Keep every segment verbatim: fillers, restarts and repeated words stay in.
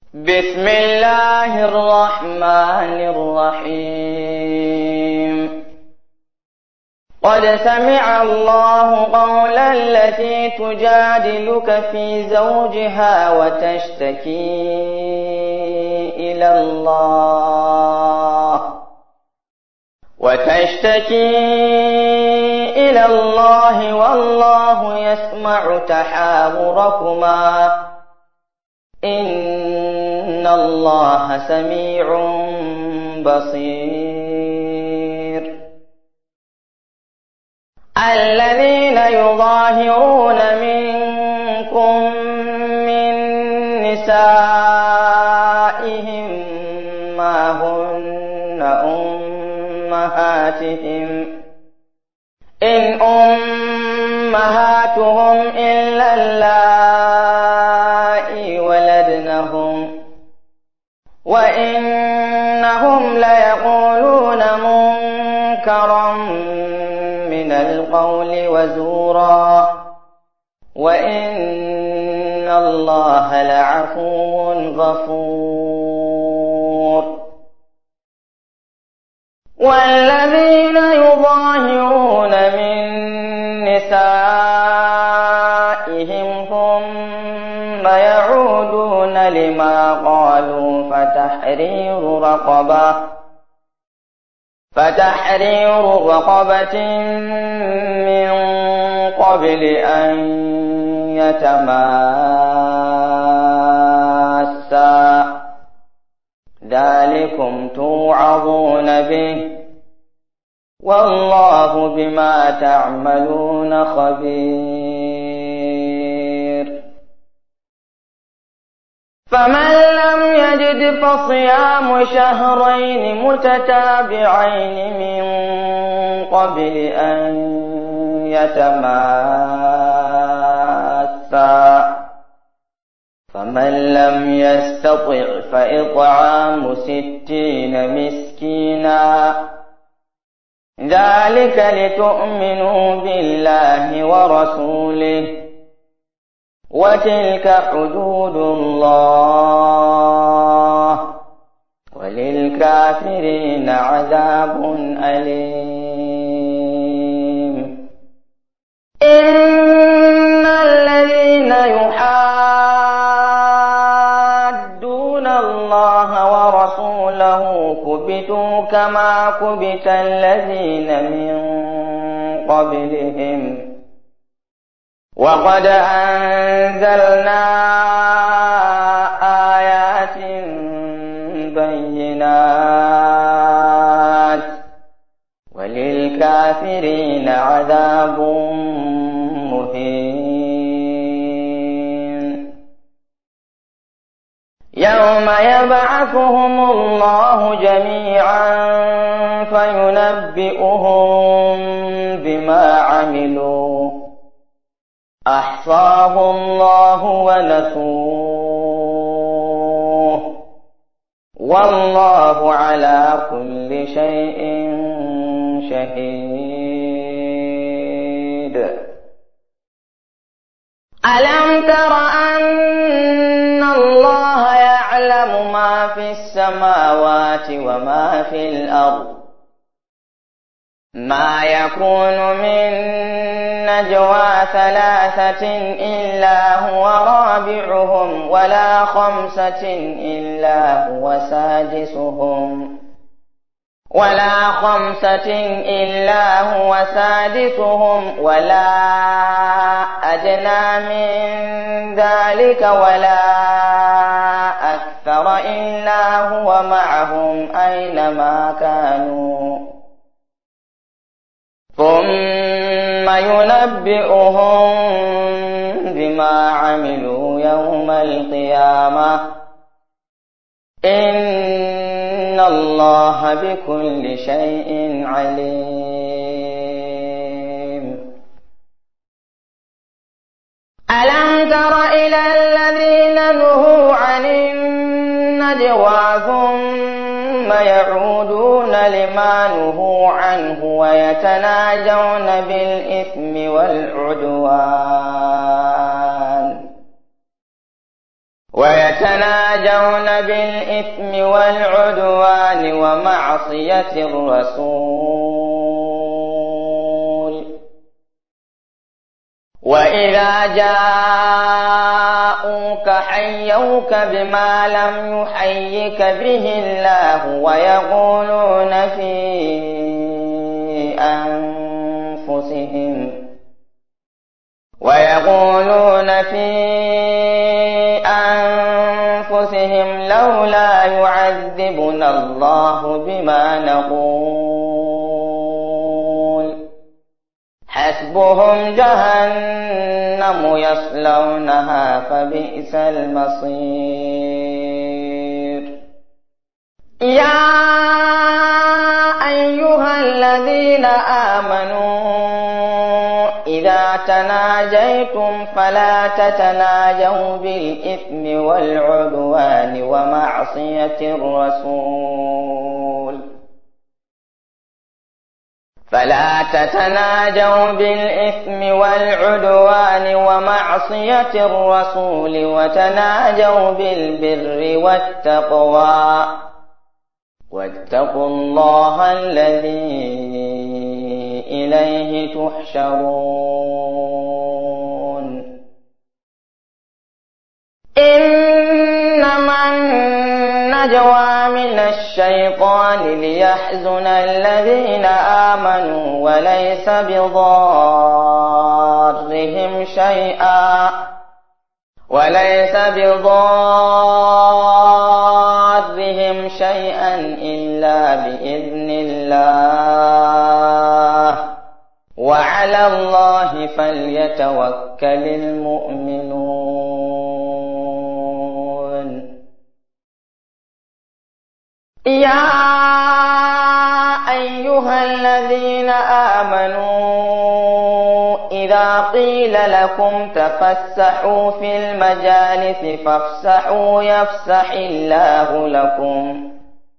بسم الله الرحمن الرحيم قد سمع الله قول التي تجادلك في زوجها وتشتكي إلى الله وتشتكي إلى الله والله يسمع تحاوركما إن الله سميع بصير الذين يظاهرون منكم من نسائهم ما هن أمهاتهم إن أمهاتهم إلا اللائي ولدنهم وإنهم ليقولون منكرا من القول وزورا وإن الله لعفو غفور والذين يظاهرون من نسائهم ثم يعودون لما قالوا فتحرير رقبة فتحرير رقبة من قبل أن يتماسا ذلكم توعظون به والله بما تعملون خبير فمن لم يجد فصيام شهرين متتابعين من قبل أن يتماسا فمن لم يستطع فإطعام ستين مسكينا ذلك لتؤمنوا بالله ورسوله وتلك حدود الله وللكافرين عذاب أليم إن الذين يحادون الله ورسوله كبتوا كما كبت الذين من قبلهم وقد أنزلنا آيات بينات وللكافرين عذاب مهين يوم يبعثهم الله جميعا فينبئهم بما عملوا أحصاه الله ونسوه والله على كل شيء شهيد ألم تر أن الله يعلم ما في السماوات وما في الأرض ما يكون من نجوى ثلاثة إلا هو رابعهم ولا خمسة إلا هو سادسهم ولا خمسة إلا هو سادسهم ولا أدنى من ذلك ولا أكثر إلا هو معهم أينما كانوا ثم ينبئهم بما عملوا يوم القيامة إن الله بكل شيء عليم ألم تر إلى الذين نهوا عن النجوى ثم يعودون لما نهوا عنه ويتناجون بالإثم والعدوان ويتناجون بالإثم والعدوان ومعصية الرسول وإذا جاءوك حيوك بما لم يحيك به الله ويقولون في أنفسهم ويقولون في أنفسهم لولا يعذبنا الله بما نقول حسبهم جهنم يصلونها فبئس المصير. يا أيها الذين آمنوا إذا تناجيتم فلا تتناجوا بالإثم والعدوان ومعصية الرسول فلا تتناجوا بالإثم والعدوان ومعصية الرسول وتناجوا بالبر والتقوى واتقوا الله الذي إليه تحشرون. إنما النجوى من الشيطان ليحزن الذين آمنوا وليس بضارهم شيئا وليس بضارهم شيئا إلا بإذن الله وعلى الله فليتوكل المؤمنون. يا أيها الذين آمنوا إذا قيل لكم تفسحوا في المجالس فافسحوا يفسح الله لكم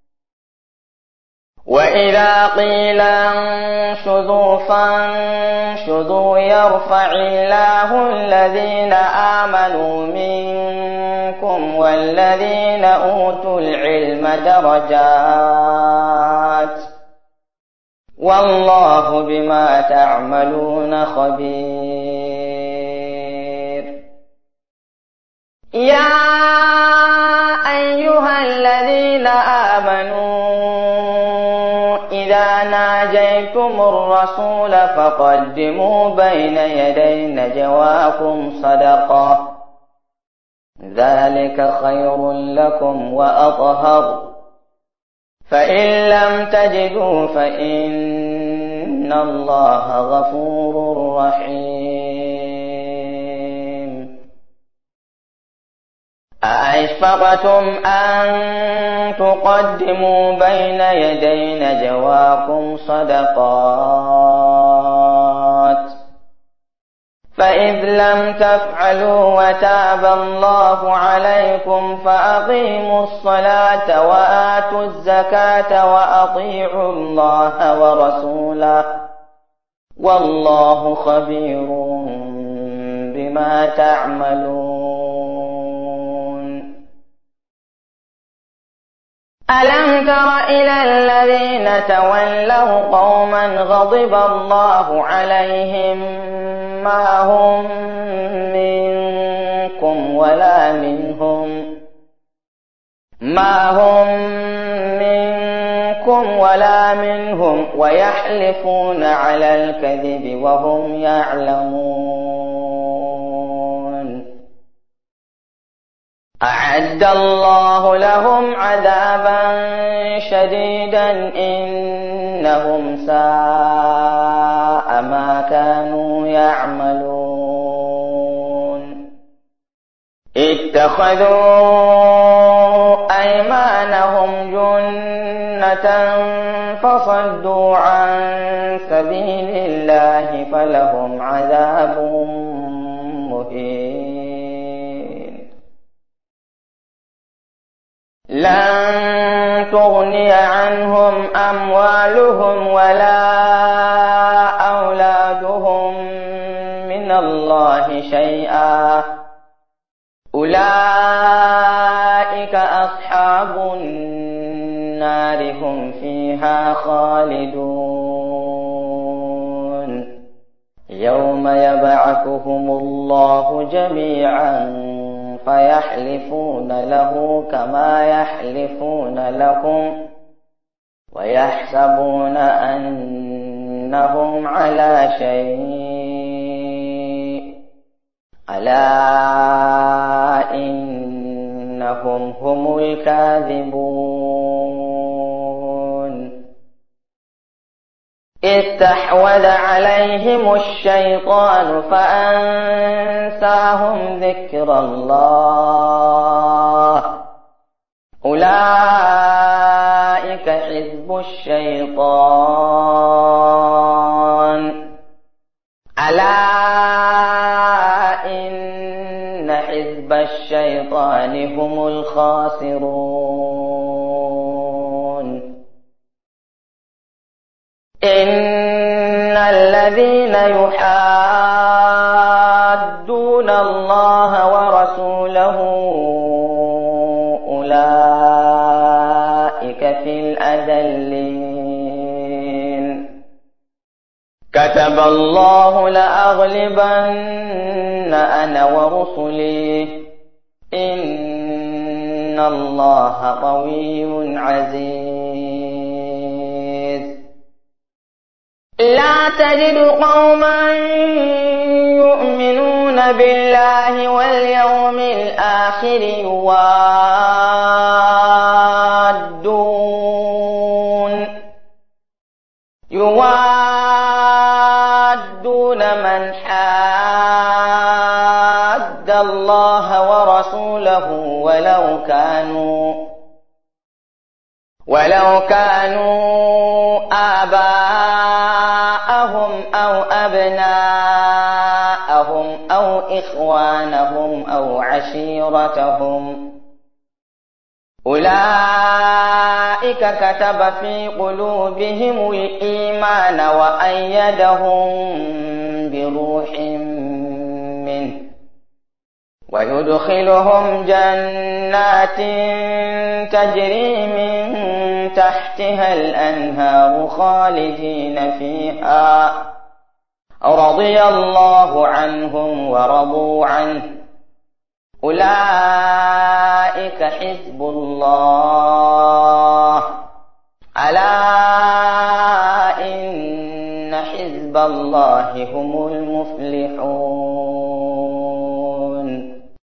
وإذا قيل انشزوا فانشزوا يرفع الله الذين آمنوا منكم والذين أوتوا العلم درجات والله بما تعملون خبير. يا أيها الذين آمنوا إذا ناجيتم الرسول فقدموا بين يدي نجواكم صدقة ذلك خير لكم وأطهر فإن لم تجدوا فإن الله غفور رحيم. أأشفقتم أن تقدموا بين يدي نجواكم صدقات فإذ لم تفعلوا وتاب الله عليكم فأقيموا الصلاة وآتوا الزكاة وأطيعوا الله ورسوله والله خبير بما تعملون. ألم تر إلى الذين تولوا قوما غضب الله عليهم ما هم منكم ولا منهم ما هم منكم ولا منهم ويحلفون على الكذب وهم يعلمون. أعد الله لهم عذابا شديدا إنهم ساء ما كانوا يعملون. اتخذوا أيمانهم جنة فصدوا عن سبيل الله فلهم عذاب مهين. لن تغني عنهم أموالهم ولا أولادهم من الله شيئا أولئك أصحاب النار هم فيها خالدون يوم يبعثهم الله جميعا فيحلفون له كما يحلفون لكم ويحسبون أنهم على شيء ألا إنهم هم الكاذبون استحوذ عليهم الشيطان فأنساهم ذكر الله أولئك حزب الشيطان ألا إن حزب الشيطان هم الخاسرون إن الذين يحادون الله ورسوله أولئك في الأذلين كتب الله لأغلبن أنا ورسلي إن الله قوي عزيز لا تجد قوما يؤمنون بالله واليوم الآخر يوادون يوادون من حاد الله ورسوله ولو كانوا ولو كانوا آباءهم أو أبناءهم أو إخوانهم أو عشيرتهم أولئك كتب في قلوبهم الإيمان وأيدهم بروح منه ويدخلهم جنات تجري من تحتها الأنهار خالدين فيها رضي الله عنهم ورضوا عنه أولئك حزب الله ألا إن حزب الله هم المفلحون